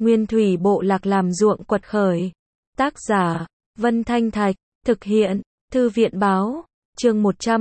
Nguyên thủy bộ lạc làm ruộng quật khởi. Tác giả, Vân Thanh Thạch, thực hiện, Thư viện Báo, chương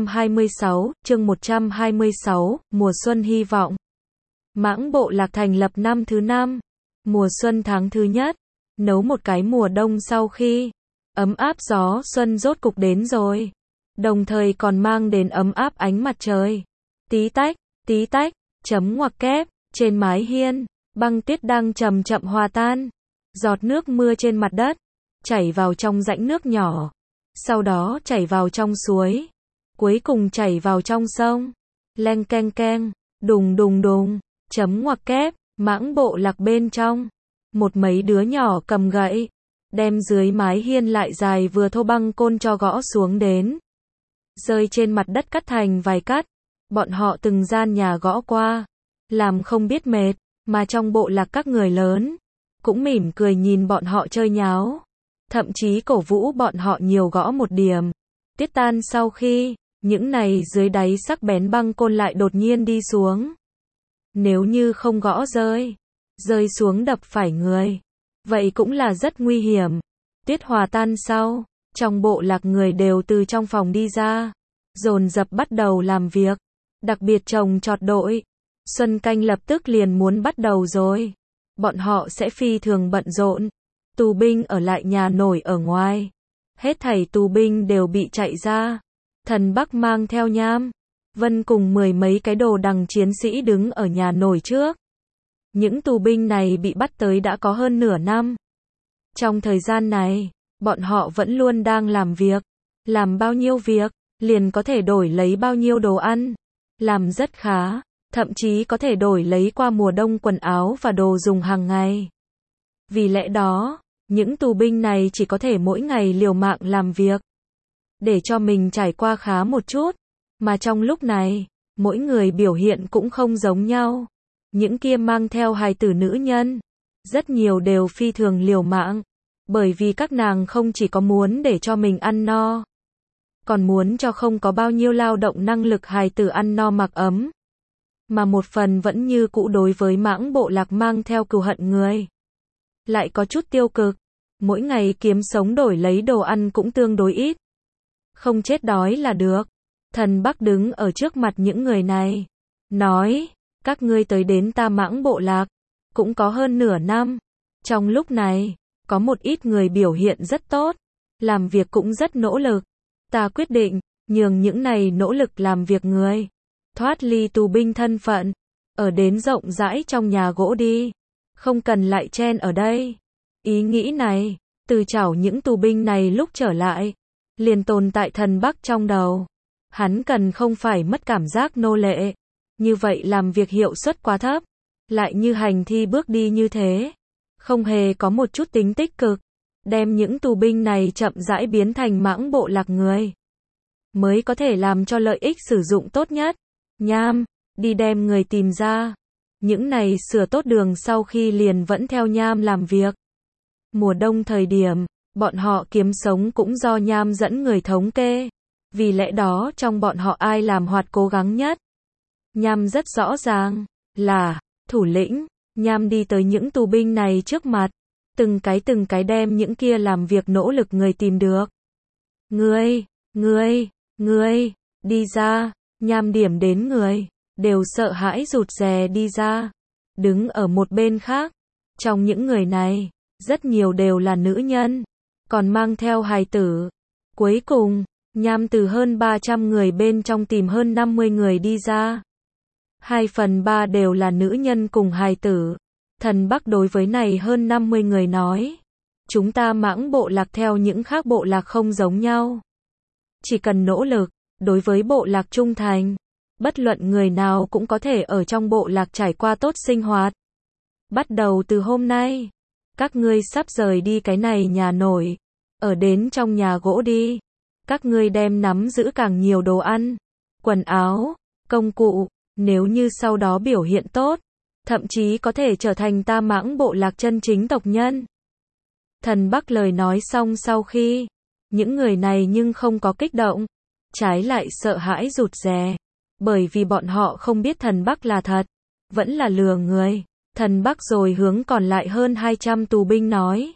126, mùa xuân hy vọng. Mãng bộ lạc thành lập năm thứ 5, mùa xuân tháng thứ nhất, nấu một cái mùa đông sau khi ấm áp gió xuân rốt cục đến rồi, đồng thời còn mang đến ấm áp ánh mặt trời. Tí tách, chấm ngoặc kép, trên mái hiên, băng tuyết đang chậm chậm hòa tan, giọt nước mưa trên mặt đất, chảy vào trong rãnh nước nhỏ, sau đó chảy vào trong suối, cuối cùng chảy vào trong sông. Leng keng keng, đùng đùng đùng, chấm ngoặc kép, mãng bộ lạc bên trong, một mấy đứa nhỏ cầm gậy, đem dưới mái hiên lại dài vừa thô băng côn cho gõ xuống đến, rơi trên mặt đất cắt thành vài cắt. Bọn họ từng gian nhà gõ qua, làm không biết mệt, mà trong bộ lạc các người lớn cũng mỉm cười nhìn bọn họ chơi nháo, thậm chí cổ vũ bọn họ nhiều gõ một điểm. Tuyết tan sau khi, những này dưới đáy sắc bén băng côn lại đột nhiên đi xuống. Nếu như không gõ rơi xuống đập phải người, vậy cũng là rất nguy hiểm. Tuyết hòa tan sau, trong bộ lạc người đều từ trong phòng đi ra, dồn dập bắt đầu làm việc, đặc biệt trồng trọt đội. Xuân canh lập tức liền muốn bắt đầu rồi. Bọn họ sẽ phi thường bận rộn. Tù binh ở lại nhà nổi ở ngoài. Hết thảy tù binh đều bị chạy ra. Thần Bắc mang theo Nham, Vân cùng 10 mấy cái đồ đằng chiến sĩ đứng ở nhà nổi trước. Những tù binh này bị bắt tới đã có hơn nửa năm. Trong thời gian này, bọn họ vẫn luôn đang làm việc. Làm bao nhiêu việc, liền có thể đổi lấy bao nhiêu đồ ăn. Làm rất khá, thậm chí có thể đổi lấy qua mùa đông quần áo và đồ dùng hàng ngày. Vì lẽ đó, những tù binh này chỉ có thể mỗi ngày liều mạng làm việc, để cho mình trải qua khá một chút. Mà trong lúc này, mỗi người biểu hiện cũng không giống nhau. Những kia mang theo hài tử nữ nhân, rất nhiều đều phi thường liều mạng, bởi vì các nàng không chỉ có muốn để cho mình ăn no, còn muốn cho không có bao nhiêu lao động năng lực hài tử ăn no mặc ấm. Mà một phần vẫn như cũ đối với mãng bộ lạc mang theo cừu hận người, lại có chút tiêu cực. Mỗi ngày kiếm sống đổi lấy đồ ăn cũng tương đối ít. Không chết đói là được. Thần Bắc đứng ở trước mặt những người này, nói, các ngươi tới đến ta mãng bộ lạc, cũng có hơn nửa năm. Trong lúc này, có một ít người biểu hiện rất tốt, làm việc cũng rất nỗ lực. Ta quyết định, nhường những này nỗ lực làm việc người, thoát ly tù binh thân phận, ở đến rộng rãi trong nhà gỗ đi, không cần lại chen ở đây. Ý nghĩ này, từ chảo những tù binh này lúc trở lại, liền tồn tại Thần Bắc trong đầu. Hắn cần không phải mất cảm giác nô lệ, như vậy làm việc hiệu suất quá thấp, lại như hành thi bước đi như thế, không hề có một chút tính tích cực, đem những tù binh này chậm rãi biến thành mãng bộ lạc người, mới có thể làm cho lợi ích sử dụng tốt nhất. Nham, đi đem người tìm ra. Những này sửa tốt đường sau khi liền vẫn theo Nham làm việc. Mùa đông thời điểm, bọn họ kiếm sống cũng do Nham dẫn người thống kê. Vì lẽ đó trong bọn họ ai làm hoạt cố gắng nhất? Nham rất rõ ràng, là thủ lĩnh. Nham đi tới những tù binh này trước mặt, từng cái đem những kia làm việc nỗ lực người tìm được. Ngươi, đi ra. Nham điểm đến người, đều sợ hãi rụt rè đi ra. Đứng ở một bên khác, trong những người này, rất nhiều đều là nữ nhân, còn mang theo hài tử. Cuối cùng, Nham từ hơn 300 người bên trong tìm hơn 50 người đi ra. 2/3 đều là nữ nhân cùng hài tử. Thần Bắc đối với này hơn 50 người nói, chúng ta mãng bộ lạc theo những khác bộ lạc không giống nhau. Chỉ cần nỗ lực, đối với bộ lạc trung thành, bất luận người nào cũng có thể ở trong bộ lạc trải qua tốt sinh hoạt. Bắt đầu từ hôm nay, các ngươi sắp rời đi cái này nhà nổi, ở đến trong nhà gỗ đi. Các ngươi đem nắm giữ càng nhiều đồ ăn, quần áo, công cụ, nếu như sau đó biểu hiện tốt, thậm chí có thể trở thành ta mãng bộ lạc chân chính tộc nhân. Thần Bắc lời nói xong sau khi, những người này nhưng không có kích động, trái lại sợ hãi rụt rè, bởi vì bọn họ không biết Thần Bắc là thật, vẫn là lừa người. Thần Bắc rồi hướng còn lại hơn 200 tù binh nói.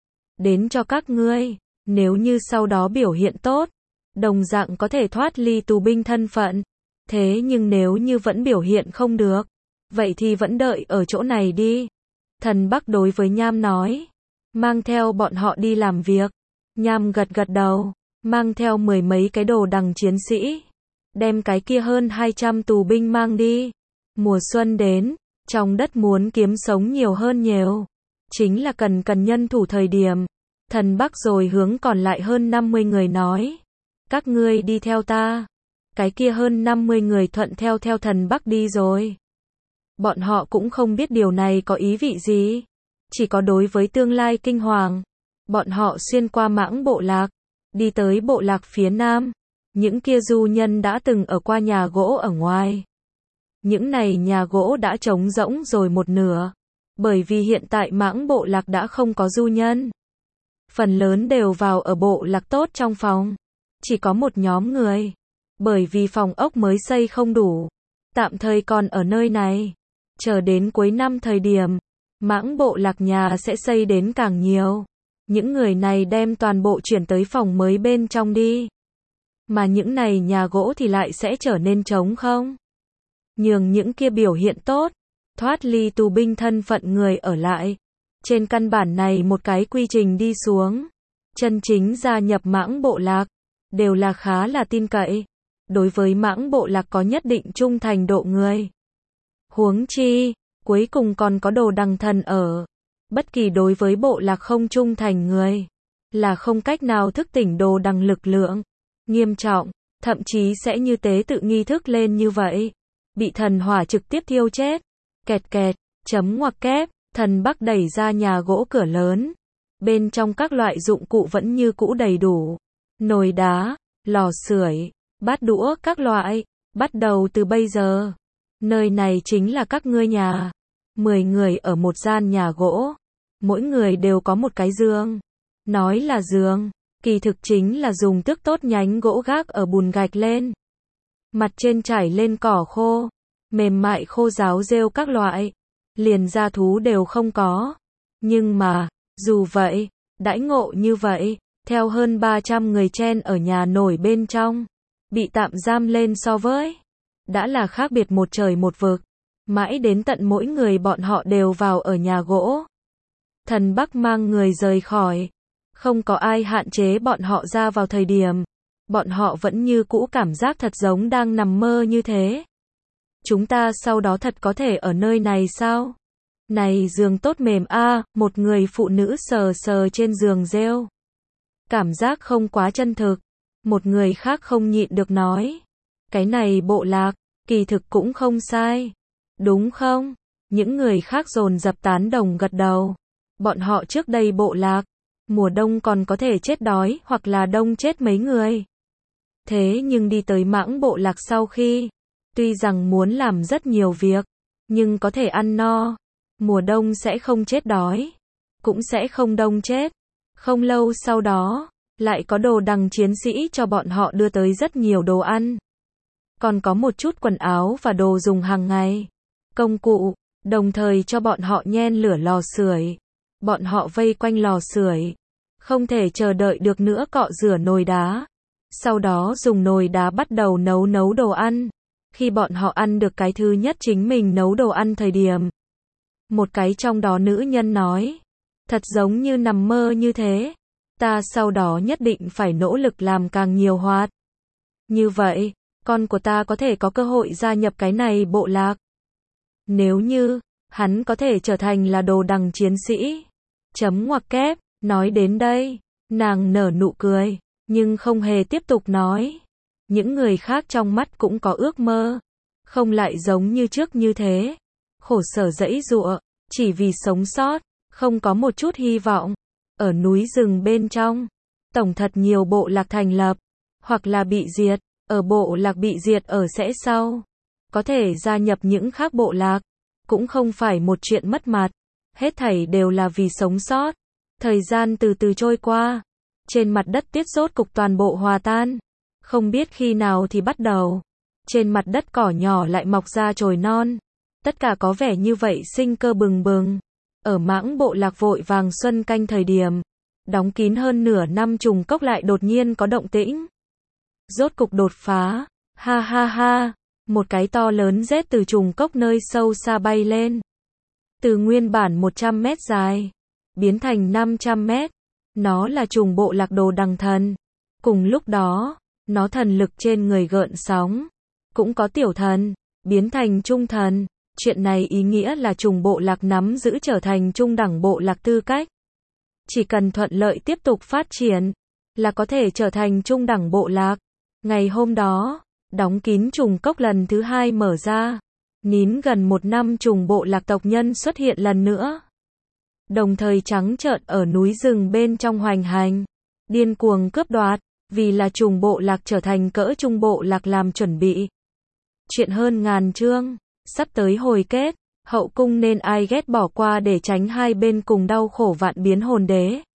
Đến cho các ngươi, nếu như sau đó biểu hiện tốt, đồng dạng có thể thoát ly tù binh thân phận. Thế nhưng nếu như vẫn biểu hiện không được, vậy thì vẫn đợi ở chỗ này đi. Thần Bắc đối với Nham nói, mang theo bọn họ đi làm việc. Nham gật gật đầu, mang theo 10 mấy cái đồ đằng chiến sĩ, đem cái kia hơn 200 tù binh mang đi. Mùa xuân đến, trong đất muốn kiếm sống nhiều hơn nhiều, chính là cần nhân thủ thời điểm. Thần Bắc rồi hướng còn lại hơn 50 người nói, các ngươi đi theo ta. Cái kia hơn 50 người thuận theo Thần Bắc đi rồi. Bọn họ cũng không biết điều này có ý vị gì, chỉ có đối với tương lai kinh hoàng. Bọn họ xuyên qua Mãng bộ lạc, đi tới bộ lạc phía nam. Những kia du nhân đã từng ở qua nhà gỗ ở ngoài. Những này nhà gỗ đã trống rỗng rồi một nửa, bởi vì hiện tại Mãng bộ lạc đã không có du nhân. Phần lớn đều vào ở bộ lạc tốt trong phòng. Chỉ có một nhóm người, bởi vì phòng ốc mới xây không đủ, tạm thời còn ở nơi này. Chờ đến cuối năm thời điểm, Mãng bộ lạc nhà sẽ xây đến càng nhiều. Những người này đem toàn bộ chuyển tới phòng mới bên trong đi. Mà những này nhà gỗ thì lại sẽ trở nên trống không. Nhường những kia biểu hiện tốt, thoát ly tù binh thân phận người ở lại. Trên căn bản này một cái quy trình đi xuống, chân chính gia nhập Mãng bộ lạc, đều là khá là tin cậy. Đối với Mãng bộ lạc có nhất định trung thành độ người. Huống chi, cuối cùng còn có đồ đằng thần ở. Bất kỳ đối với bộ lạc không trung thành người, là không cách nào thức tỉnh đồ đằng lực lượng. Nghiêm trọng, thậm chí sẽ như tế tự nghi thức lên như vậy. Bị thần hỏa trực tiếp thiêu chết. Kẹt kẹt, chấm ngoặc kép, Thần Bắc đẩy ra nhà gỗ cửa lớn. Bên trong các loại dụng cụ vẫn như cũ đầy đủ. Nồi đá, lò sưởi, bát đũa các loại. Bắt đầu từ bây giờ, nơi này chính là các ngươi nhà. 10 người ở một gian nhà gỗ. Mỗi người đều có một cái giường. Nói là giường, kỳ thực chính là dùng tước tốt nhánh gỗ gác ở bùn gạch lên. Mặt trên trải lên cỏ khô, mềm mại khô ráo rêu các loại. Liền gia thú đều không có. Nhưng mà, dù vậy, đãi ngộ như vậy, theo hơn 300 người chen ở nhà nổi bên trong, bị tạm giam lên so với, đã là khác biệt một trời một vực. Mãi đến tận mỗi người bọn họ đều vào ở nhà gỗ. Thần Bắc mang người rời khỏi. Không có ai hạn chế bọn họ ra vào thời điểm. Bọn họ vẫn như cũ cảm giác thật giống đang nằm mơ như thế. Chúng ta sau đó thật có thể ở nơi này sao? Này giường tốt mềm a, một người phụ nữ sờ sờ trên giường rêu. Cảm giác không quá chân thực. Một người khác không nhịn được nói. Cái này bộ lạc, kỳ thực cũng không sai. Đúng không? Những người khác dồn dập tán đồng gật đầu. Bọn họ trước đây bộ lạc, mùa đông còn có thể chết đói hoặc là đông chết mấy người. Thế nhưng đi tới Mãng bộ lạc sau khi, tuy rằng muốn làm rất nhiều việc, nhưng có thể ăn no. Mùa đông sẽ không chết đói, cũng sẽ không đông chết. Không lâu sau đó, lại có đồ đằng chiến sĩ cho bọn họ đưa tới rất nhiều đồ ăn. Còn có một chút quần áo và đồ dùng hàng ngày, công cụ, đồng thời cho bọn họ nhen lửa lò sưởi. Bọn họ vây quanh lò sưởi, không thể chờ đợi được nữa cọ rửa nồi đá. Sau đó dùng nồi đá bắt đầu nấu đồ ăn. Khi bọn họ ăn được cái thứ nhất chính mình nấu đồ ăn thời điểm, một cái trong đó nữ nhân nói, thật giống như nằm mơ như thế. Ta sau đó nhất định phải nỗ lực làm càng nhiều hoạt. Như vậy, con của ta có thể có cơ hội gia nhập cái này bộ lạc. Nếu như, hắn có thể trở thành là đồ đằng chiến sĩ. Chấm ngoặc kép, nói đến đây, nàng nở nụ cười, nhưng không hề tiếp tục nói. Những người khác trong mắt cũng có ước mơ, không lại giống như trước như thế. Khổ sở giãy giụa, chỉ vì sống sót, không có một chút hy vọng. Ở núi rừng bên trong, tổng thật nhiều bộ lạc thành lập, hoặc là bị diệt, ở bộ lạc bị diệt ở sẽ sau. Có thể gia nhập những khác bộ lạc, cũng không phải một chuyện mất mặt. Hết thảy đều là vì sống sót. Thời gian từ từ trôi qua, trên mặt đất tuyết rốt cục toàn bộ hòa tan. Không biết khi nào thì bắt đầu, trên mặt đất cỏ nhỏ lại mọc ra chồi non. Tất cả có vẻ như vậy sinh cơ bừng bừng. Ở Mãng Bộ Lạc vội vàng xuân canh thời điểm, đóng kín hơn nửa năm trùng cốc lại đột nhiên có động tĩnh. Rốt cục đột phá, ha ha ha, một cái to lớn rết từ trùng cốc nơi sâu xa bay lên. Từ nguyên bản 100 mét dài, biến thành 500 mét. Nó là trùng bộ lạc Đồ Đằng Thần. Cùng lúc đó, nó thần lực trên người gợn sóng. Cũng có tiểu thần, biến thành trung thần. Chuyện này ý nghĩa là trùng bộ lạc nắm giữ trở thành trung đẳng bộ lạc tư cách. Chỉ cần thuận lợi tiếp tục phát triển, là có thể trở thành trung đẳng bộ lạc. Ngày hôm đó, đóng kín trùng cốc lần thứ 2 mở ra. Nín gần 1 năm trùng bộ lạc tộc nhân xuất hiện lần nữa. Đồng thời trắng trợn ở núi rừng bên trong hoành hành. Điên cuồng cướp đoạt, vì là trùng bộ lạc trở thành cỡ trung bộ lạc làm chuẩn bị. Chuyện hơn ngàn chương, sắp tới hồi kết, hậu cung nên ai ghét bỏ qua để tránh hai bên cùng đau khổ vạn biến hồn đế.